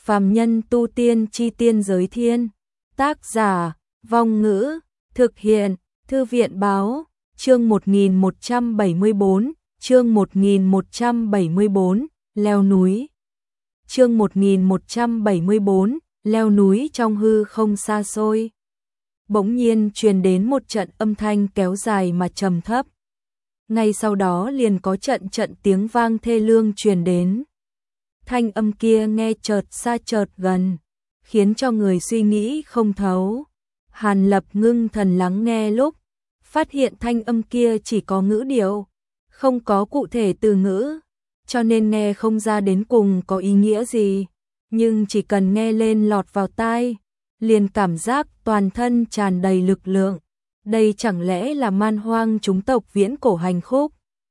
Phàm nhân tu tiên chi tiên giới thiên. Tác giả, Vong Ngữ, thực hiện, Thư viện Báo, chương 1174, chương 1174, leo núi. Chương 1174, leo núi trong hư không xa xôi. Bỗng nhiên truyền đến một trận âm thanh kéo dài mà trầm thấp. Ngay sau đó liền có trận tiếng vang thê lương truyền đến. Thanh âm kia nghe chợt xa chợt gần, khiến cho người suy nghĩ không thấu. Hàn Lập ngưng thần lắng nghe lúc, phát hiện thanh âm kia chỉ có ngữ điệu, không có cụ thể từ ngữ, cho nên nghe không ra đến cùng có ý nghĩa gì. Nhưng chỉ cần nghe lên lọt vào tai, liền cảm giác toàn thân tràn đầy lực lượng. Đây chẳng lẽ là man hoang chúng tộc viễn cổ hành khúc?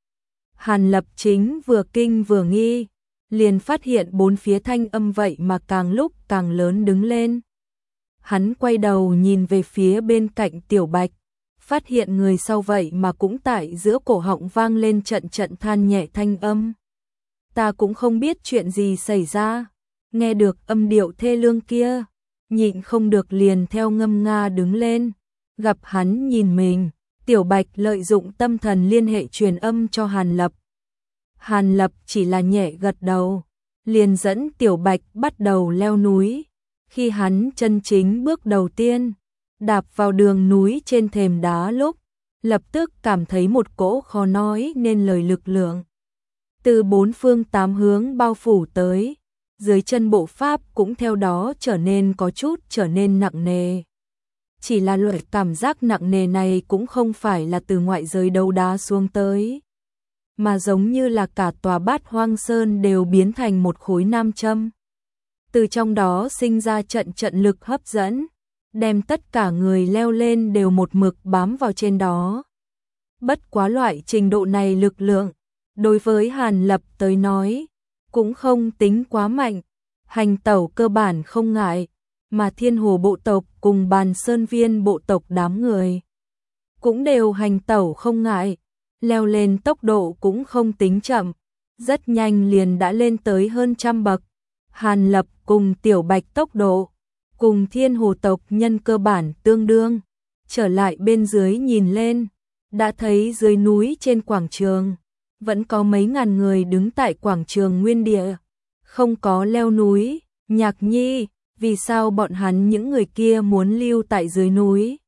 Hàn Lập chính vừa kinh vừa nghi, liền phát hiện bốn phía thanh âm vậy mà càng lúc càng lớn đứng lên. Hắn quay đầu nhìn về phía bên cạnh Tiểu Bạch, phát hiện người sau vậy mà cũng tại giữa cổ họng vang lên trận than nhẹ thanh âm. Ta cũng không biết chuyện gì xảy ra, nghe được âm điệu thê lương kia, nhịn không được liền theo ngâm nga đứng lên. Gặp hắn nhìn mình, Tiểu Bạch lợi dụng tâm thần liên hệ truyền âm cho Hàn Lập. Hàn Lập chỉ là nhẹ gật đầu, liền dẫn Tiểu Bạch bắt đầu leo núi. Khi hắn chân chính bước đầu tiên, đạp vào đường núi trên thềm đá lúc, lập tức cảm thấy một cỗ khó nói nên lời lực lượng. Từ bốn phương tám hướng bao phủ tới, dưới chân bộ pháp cũng theo đó trở nên nặng nề. Chỉ là loại cảm giác nặng nề này cũng không phải là từ ngoại giới đấu đá xuống tới, mà giống như là cả tòa Bát Hoang Sơn đều biến thành một khối nam châm. Từ trong đó sinh ra trận lực hấp dẫn, đem tất cả người leo lên đều một mực bám vào trên đó. Bất quá loại trình độ này lực lượng, đối với Hàn Lập tới nói, cũng không tính quá mạnh, hành tẩu cơ bản không ngại, mà Thiên Hồ bộ tộc cùng Bàn Sơn Viên bộ tộc đám người cũng đều hành tẩu không ngại, leo lên tốc độ cũng không tính chậm, rất nhanh liền đã lên tới hơn 100 bậc. Hàn Lập cùng Tiểu Bạch tốc độ cùng Thiên Hồ tộc nhân cơ bản tương đương. Trở lại bên dưới nhìn lên, đã thấy dưới núi trên quảng trường vẫn có mấy ngàn người đứng tại quảng trường nguyên địa, không có leo núi. Nhạc Nhi, vì sao bọn hắn những người kia muốn lưu tại dưới núi?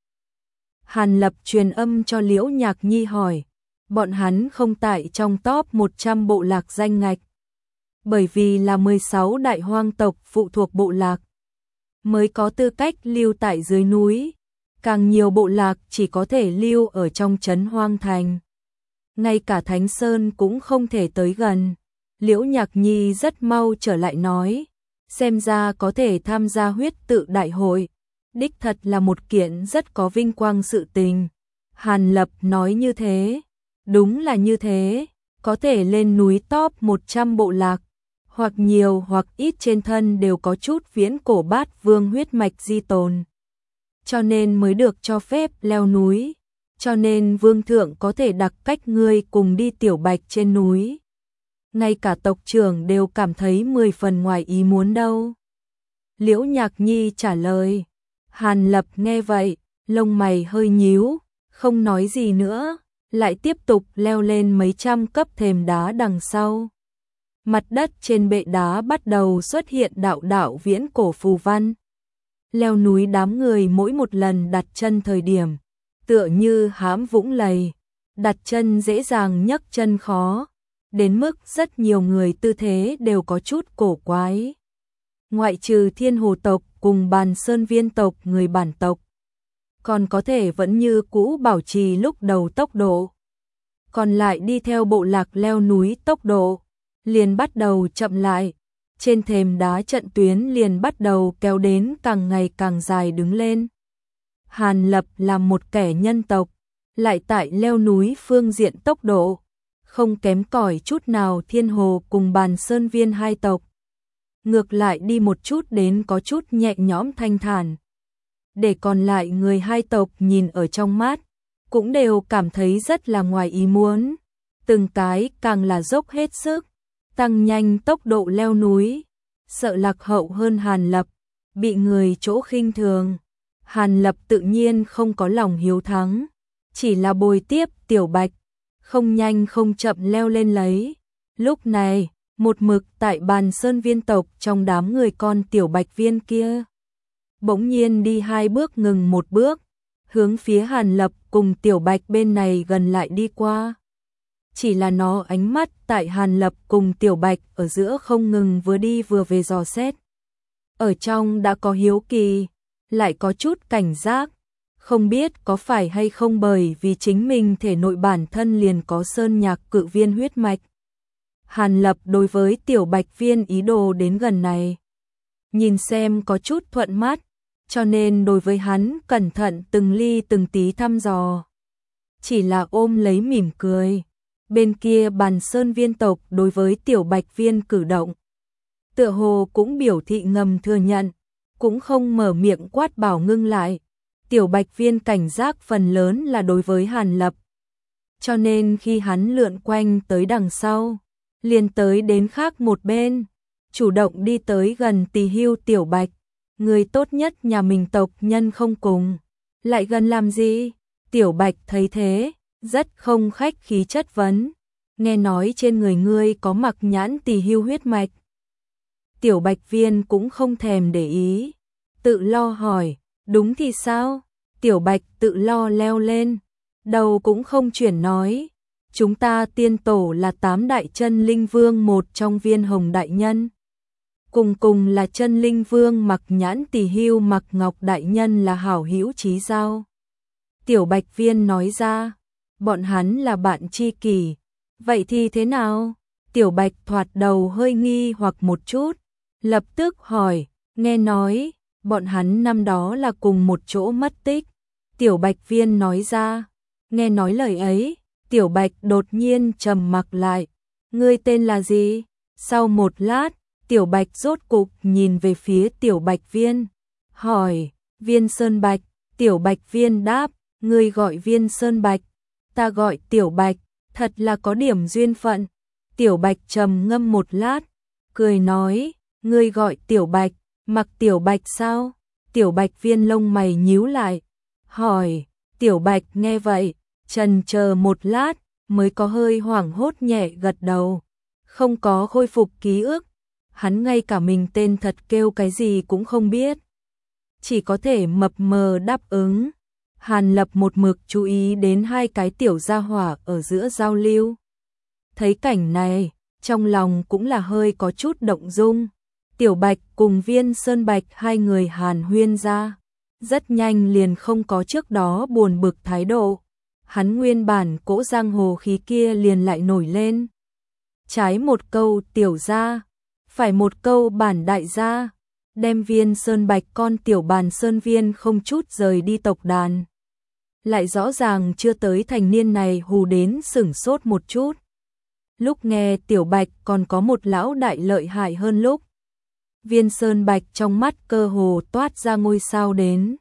Hàn Lập truyền âm cho Liễu Nhạc Nhi hỏi. Bọn hắn không tại trong top 100 bộ lạc danh ngạch, bởi vì là 16 đại hoang tộc phụ thuộc bộ lạc mới có tư cách lưu tại dưới núi, càng nhiều bộ lạc chỉ có thể lưu ở trong trấn Hoang Thành. Ngay cả Thánh Sơn cũng không thể tới gần. Liễu Nhạc Nhi rất mau trở lại nói, xem ra có thể tham gia huyết tự đại hội, đích thật là một kiện rất có vinh quang sự tình. Hàn Lập nói như thế, đúng là như thế, có thể lên núi top 100 bộ lạc, hoặc nhiều hoặc ít trên thân đều có chút viễn cổ Bát Vương huyết mạch di tồn, cho nên mới được cho phép leo núi, cho nên Vương Thượng có thể đặc cách ngươi cùng đi Tiểu Bạch trên núi. Ngay cả tộc trưởng đều cảm thấy 10 phần ngoài ý muốn đâu. Liễu Nhạc Nhi trả lời. Hàn Lập nghe vậy, lông mày hơi nhíu, không nói gì nữa, lại tiếp tục leo lên mấy trăm cấp thềm đá đằng sau. Mặt đất trên bệ đá bắt đầu xuất hiện đạo viễn cổ phù văn. Leo núi đám người mỗi một lần đặt chân thời điểm, tựa như hãm vũng lầy, đặt chân dễ dàng nhấc chân khó, đến mức rất nhiều người tư thế đều có chút cổ quái. Ngoại trừ Thiên Hồ tộc cùng Bàn Sơn Viên tộc người bản tộc, còn có thể vẫn như cũ bảo trì lúc đầu tốc độ. Còn lại đi theo bộ lạc leo núi tốc độ liền bắt đầu chậm lại, trên thềm đá trận tuyến liền bắt đầu kéo đến càng ngày càng dài đứng lên. Hàn Lập là một kẻ nhân tộc, lại tại leo núi phương diện tốc độ không kém cỏi chút nào Thiên Hồ cùng Bàn Sơn Viên hai tộc. Ngược lại đi một chút đến có chút nhẹ nhõm thanh thản. Để còn lại người hai tộc nhìn ở trong mắt, cũng đều cảm thấy rất là ngoài ý muốn. Từng cái càng là dốc hết sức, tăng nhanh tốc độ leo núi. sợ lạc hậu hơn Hàn Lập, bị người chỗ khinh thường. Hàn Lập tự nhiên không có lòng hiếu thắng, chỉ là bồi tiếp Tiểu Bạch, không nhanh không chậm leo lên lấy. Lúc này, một mực tại Bàn Sơn viên tộc trong đám người con Tiểu Bạch viên kia, bỗng nhiên đi 2 bước ngừng 1 bước, hướng phía Hàn Lập cùng Tiểu Bạch bên này gần lại đi qua. Chỉ là nó ánh mắt tại Hàn Lập cùng Tiểu Bạch ở giữa không ngừng vừa đi vừa về dò xét. Ở trong đã có hiếu kỳ, lại có chút cảnh giác, không biết có phải hay không bởi vì chính mình thể nội bản thân liền có sơn nhạc cự viên huyết mạch. Hàn Lập đối với Tiểu Bạch viên ý đồ đến gần này, nhìn xem có chút thuận mắt, cho nên đối với hắn cẩn thận từng ly từng tí thăm dò. Chỉ là ôm lấy mỉm cười. Bên kia Bàn Sơn viên tộc đối với Tiểu Bạch viên cử động, tựa hồ cũng biểu thị ngầm thừa nhận, cũng không mở miệng quát bảo ngưng lại. Tiểu Bạch viên cảnh giác phần lớn là đối với Hàn Lập, cho nên khi hắn lượn quanh tới đằng sau, liền tới đến khác một bên, chủ động đi tới gần tỳ hưu Tiểu Bạch. Người tốt nhất nhà mình tộc nhân không cùng, lại gần làm gì? Tiểu Bạch thấy thế, rất không khách khí chất vấn, nghe nói trên người ngươi có mặc nhãn tỳ hưu huyết mạch. Tiểu Bạch viên cũng không thèm để ý, tự lo hỏi, đúng thì sao? Tiểu Bạch tự lo leo lên, đầu cũng không chuyển nói, chúng ta tiên tổ là 8 đại chân linh vương một trong Viên Hồng đại nhân. Cùng là chân linh vương mặc nhãn tỳ hưu mặc ngọc đại nhân là hảo hữu chí giao. Tiểu Bạch viên nói ra, bọn hắn là bạn tri kỷ, vậy thì thế nào? Tiểu Bạch thoạt đầu hơi nghi hoặc một chút, lập tức hỏi, nghe nói, bọn hắn năm đó là cùng một chỗ mất tích. Tiểu Bạch viên nói ra, nghe nói lời ấy, Tiểu Bạch đột nhiên trầm mặc lại, ngươi tên là gì? Sau một lát, Tiểu Bạch rốt cục nhìn về phía Tiểu Bạch viên, hỏi, Viên Sơn Bạch. Tiểu Bạch viên đáp, ngươi gọi Viên Sơn Bạch, ta gọi Tiểu Bạch, thật là có điểm duyên phận. Tiểu Bạch trầm ngâm một lát, cười nói, ngươi gọi Tiểu Bạch, mặc Tiểu Bạch sao? Tiểu Bạch viên lông mày nhíu lại, hỏi, Tiểu Bạch nghe vậy, chần chờ một lát, mới có hơi hoảng hốt nhẹ gật đầu, không có khôi phục ký ức. Hắn ngay cả mình tên thật kêu cái gì cũng không biết, chỉ có thể mập mờ đáp ứng. Hàn Lập một mực chú ý đến 2 cái tiểu gia hỏa ở giữa giao lưu. Thấy cảnh này, trong lòng cũng là hơi có chút động dung. Tiểu Bạch cùng Viên Sơn Bạch 2 người hàn huyên ra, rất nhanh liền không có trước đó buồn bực thái độ. Hắn nguyên bản cỗ giang hồ khí kia liền lại nổi lên. Trái một câu tiểu gia, phải một câu bản đại gia, đem Viên Sơn Bạch con tiểu Bàn Sơn viên không chút rời đi tộc đàn. Lại rõ ràng chưa tới thành niên này hù đến sửng sốt một chút. Lúc nghe Tiểu Bạch còn có một lão đại lợi hại hơn lúc. Viên Sơn Bạch trong mắt cơ hồ toát ra ngôi sao đến,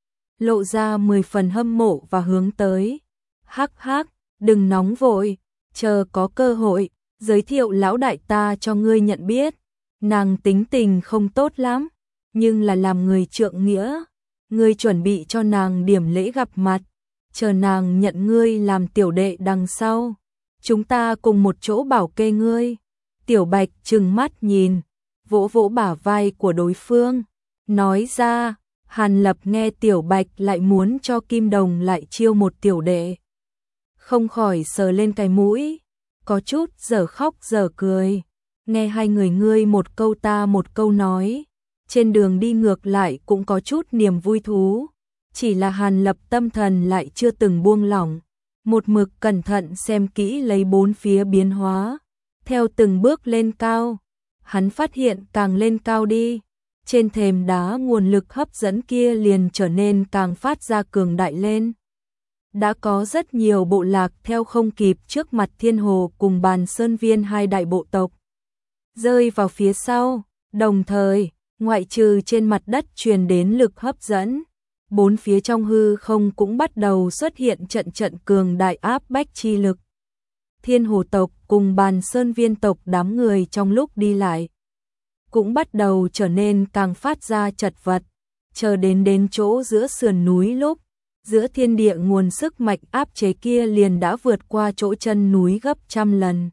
lộ ra 10 phần hâm mộ và hướng tới. Hắc hắc, đừng nóng vội, chờ có cơ hội, giới thiệu lão đại ta cho ngươi nhận biết. Nàng tính tình không tốt lắm, nhưng là làm người trượng nghĩa. Ngươi chuẩn bị cho nàng điểm lễ gặp mặt, chờ nàng nhận ngươi làm tiểu đệ đằng sau. Chúng ta cùng một chỗ bảo kê ngươi. Tiểu Bạch trừng mắt nhìn, vỗ vỗ bả vai của đối phương, nói ra. Hàn Lập nghe Tiểu Bạch lại muốn cho Kim Đồng lại chiêu một tiểu đệ, không khỏi sờ lên cái mũi, có chút dở khóc dở cười. Nghe 2 người ngươi một câu ta một câu nói, trên đường đi ngược lại cũng có chút niềm vui thú. Chỉ là Hàn Lập tâm thần lại chưa từng buông lỏng, một mực cẩn thận xem kỹ lấy 4 phía biến hóa. Theo từng bước lên cao, hắn phát hiện càng lên cao đi, trên thềm đá nguồn lực hấp dẫn kia liền trở nên càng phát ra cường đại lên. Đã có rất nhiều bộ lạc theo không kịp trước mặt Thiên Hồ cùng Bàn Sơn viên 2 đại bộ tộc, rơi vào phía sau, đồng thời, ngoại trừ trên mặt đất truyền đến lực hấp dẫn, 4 phía trong hư không cũng bắt đầu xuất hiện trận cường đại áp bách chi lực. Thiên Hồ tộc cùng Bàn Sơn viên tộc đám người trong lúc đi lại, cũng bắt đầu trở nên càng phát ra chật vật, chờ đến chỗ giữa sườn núi lúc, giữa thiên địa nguồn sức mạnh áp chế kia liền đã vượt qua chỗ chân núi gấp trăm lần.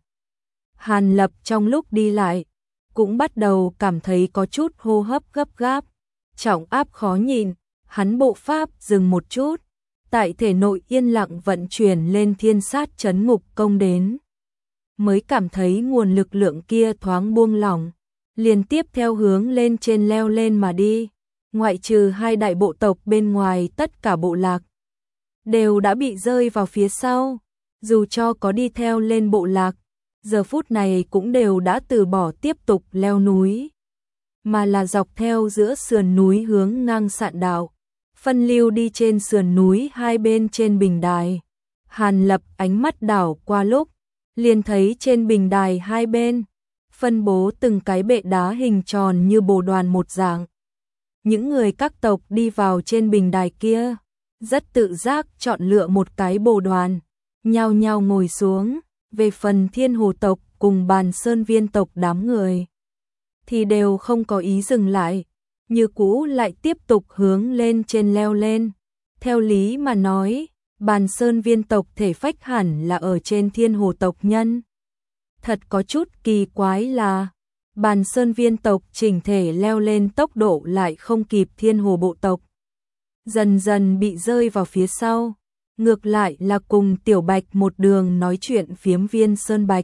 Hàn Lập trong lúc đi lại, cũng bắt đầu cảm thấy có chút hô hấp gấp gáp, trọng áp khó nhịn, hắn bộ pháp dừng một chút, tại thể nội yên lặng vận chuyển lên thiên sát chấn ngục công đến. Mới cảm thấy nguồn lực lượng kia thoáng buông lỏng, liền tiếp theo hướng lên trên leo lên mà đi. Ngoại trừ 2 đại bộ tộc bên ngoài, tất cả bộ lạc đều đã bị rơi vào phía sau. Dù cho có đi theo lên bộ lạc, giờ phút này cũng đều đã từ bỏ tiếp tục leo núi, mà là dọc theo giữa sườn núi hướng ngang sạn đạo, phân lưu đi trên sườn núi hai bên trên bình đài. Hàn Lập ánh mắt đảo qua lúc, liền thấy trên bình đài hai bên phân bố từng cái bệ đá hình tròn như bồ đoàn một dạng. Những người các tộc đi vào trên bình đài kia, rất tự giác chọn lựa một cái bồ đoàn, nhao nhao ngồi xuống. Về phần Thiên Hồ tộc cùng Bàn Sơn Viên tộc đám người, thì đều không có ý dừng lại, như cũ lại tiếp tục hướng lên trên leo lên. Theo lý mà nói, Bàn Sơn Viên tộc thể phách hẳn là ở trên Thiên Hồ tộc nhân. Thật có chút kỳ quái là, Bàn Sơn Viên tộc chỉnh thể leo lên tốc độ lại không kịp Thiên Hồ bộ tộc, dần dần bị rơi vào phía sau. Ngược lại là cùng Tiểu Bạch một đường nói chuyện phiếm Viên Sơn Bạch,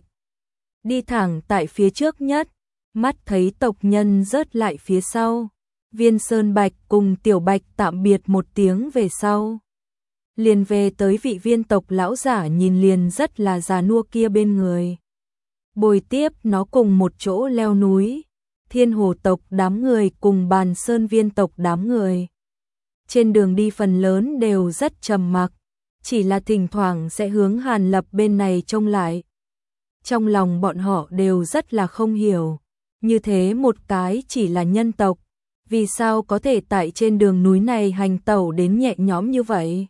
đi thẳng tại phía trước nhất, mắt thấy tộc nhân rớt lại phía sau. Viên Sơn Bạch cùng Tiểu Bạch tạm biệt một tiếng về sau, liền về tới vị viên tộc lão giả nhìn liền rất là già nua kia bên người, bồi tiếp nó cùng một chỗ leo núi. Thiên Hồ tộc đám người cùng Bàn Sơn Viên tộc đám người trên đường đi phần lớn đều rất trầm mặc, chỉ là thỉnh thoảng sẽ hướng Hàn Lập bên này trông lại. Trong lòng bọn họ đều rất là không hiểu, như thế một cái chỉ là nhân tộc, vì sao có thể tại trên đường núi này hành tẩu đến nhẹ nhõm như vậy.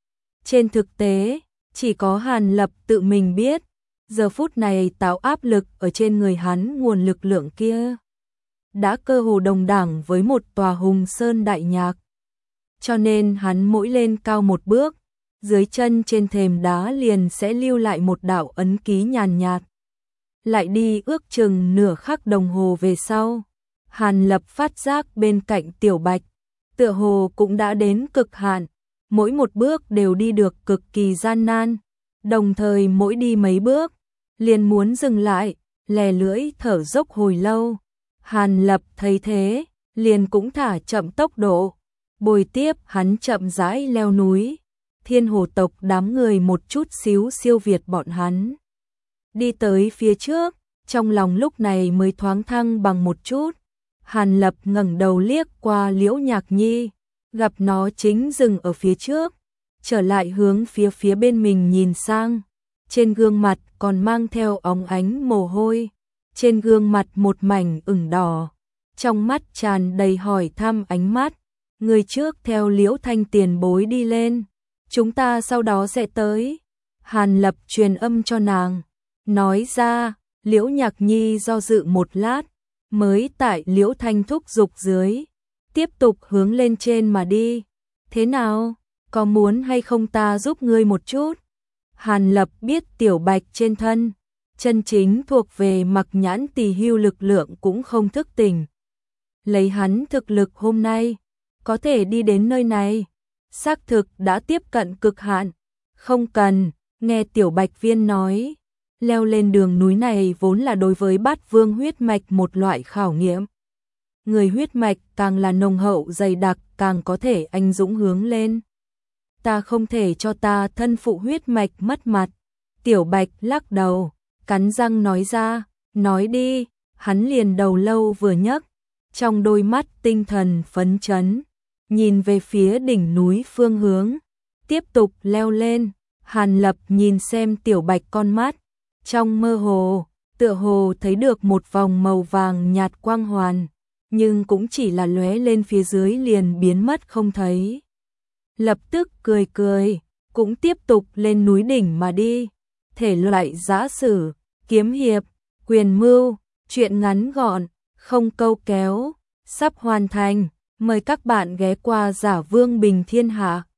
Trên thực tế, chỉ có Hàn Lập tự mình biết, giờ phút này tạo áp lực ở trên người hắn, nguồn lực lượng kia đã cơ hồ đồng đẳng với một tòa Hùng Sơn đại nhạc. Cho nên hắn mỗi lên cao một bước, dưới chân trên thềm đá liền sẽ lưu lại một đạo ấn ký nhàn nhạt. Lại đi ước chừng nửa khắc đồng hồ về sau, Hàn Lập phát giác bên cạnh Tiểu Bạch, tựa hồ cũng đã đến cực hạn, mỗi một bước đều đi được cực kỳ gian nan, đồng thời mỗi đi mấy bước, liền muốn dừng lại, lè lưỡi thở dốc hồi lâu. Hàn Lập thấy thế, liền cũng thả chậm tốc độ, bồi tiếp hắn chậm rãi leo núi. Thiên Hồ tộc đám người một chút xíu siêu việt bọn hắn, đi tới phía trước, trong lòng lúc này mới thoáng thăng bằng một chút. Hàn Lập ngẩng đầu liếc qua Liễu Nhạc Nhi, gặp nó chính dừng ở phía trước, trở lại hướng phía bên mình nhìn sang, trên gương mặt còn mang theo óng ánh mồ hôi, trên gương mặt một mảnh ửng đỏ, trong mắt tràn đầy hỏi thăm ánh mắt. Người trước theo Liễu Thanh tiền bối đi lên, chúng ta sau đó sẽ tới. Hàn Lập truyền âm cho nàng, nói ra. Liễu Nhạc Nhi do dự một lát, mới tại Liễu Thanh thúc giục dưới, tiếp tục hướng lên trên mà đi. Thế nào, có muốn hay không ta giúp ngươi một chút? Hàn Lập biết Tiểu Bạch trên thân, chân chính thuộc về Mặc Nhãn Tỳ Hưu lực lượng cũng không thức tỉnh. Lấy hắn thực lực hôm nay, có thể đi đến nơi này, xác thực đã tiếp cận cực hạn. Không cần, nghe Tiểu Bạch Viên nói, leo lên đường núi này vốn là đối với Bát Vương huyết mạch một loại khảo nghiệm. Người huyết mạch càng là nồng hậu dày đặc càng có thể anh dũng hướng lên. Ta không thể cho ta thân phụ huyết mạch mất mặt. Tiểu Bạch lắc đầu, cắn răng nói ra, nói đi. Hắn liền đầu lâu vừa nhấc, trong đôi mắt tinh thần phấn chấn, nhìn về phía đỉnh núi phương hướng, tiếp tục leo lên. Hàn Lập nhìn xem Tiểu Bạch con mắt, trong mơ hồ, tựa hồ thấy được một vòng màu vàng nhạt quang hoàn, nhưng cũng chỉ là lóe lên phía dưới liền biến mất không thấy. Lập tức cười cười, cũng tiếp tục lên núi đỉnh mà đi. Thể loại giã sử, kiếm hiệp, quyền mưu, truyện ngắn gọn, không câu kéo, sắp hoàn thành. Mời các bạn ghé qua Giả Vương Bình Thiên Hạ.